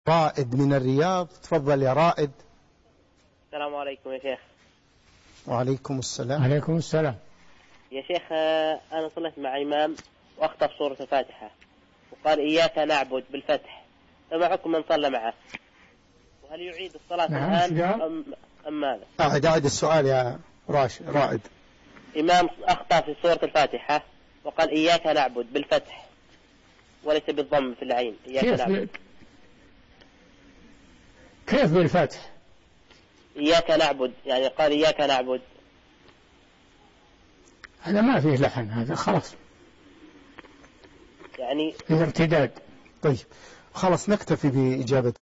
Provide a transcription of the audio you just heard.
رائد من الرياض. تفضل يا رائد. السلام عليكم يا شيخ. وعليكم السلام. عليكم السلام. يا شيخ، أنا صليت مع إمام وأخطأ سورة الفاتحة وقال إياك نعبد بالفتح، فما حكم من صلى معه؟ وهل يعيد الصلاة الآن أم ماذا؟ أعد السؤال يا رائد. إمام أخطأ في سورة الفاتحة وقال إياك نعبد بالفتح وليس بالضم في العين. كيف بالفتح؟ إياك نعبد، يعني قال إياك نعبد. هذا ما فيه لحن، هذا خلاص يعني فيه ارتداد. طيب خلاص نكتفي بإجابة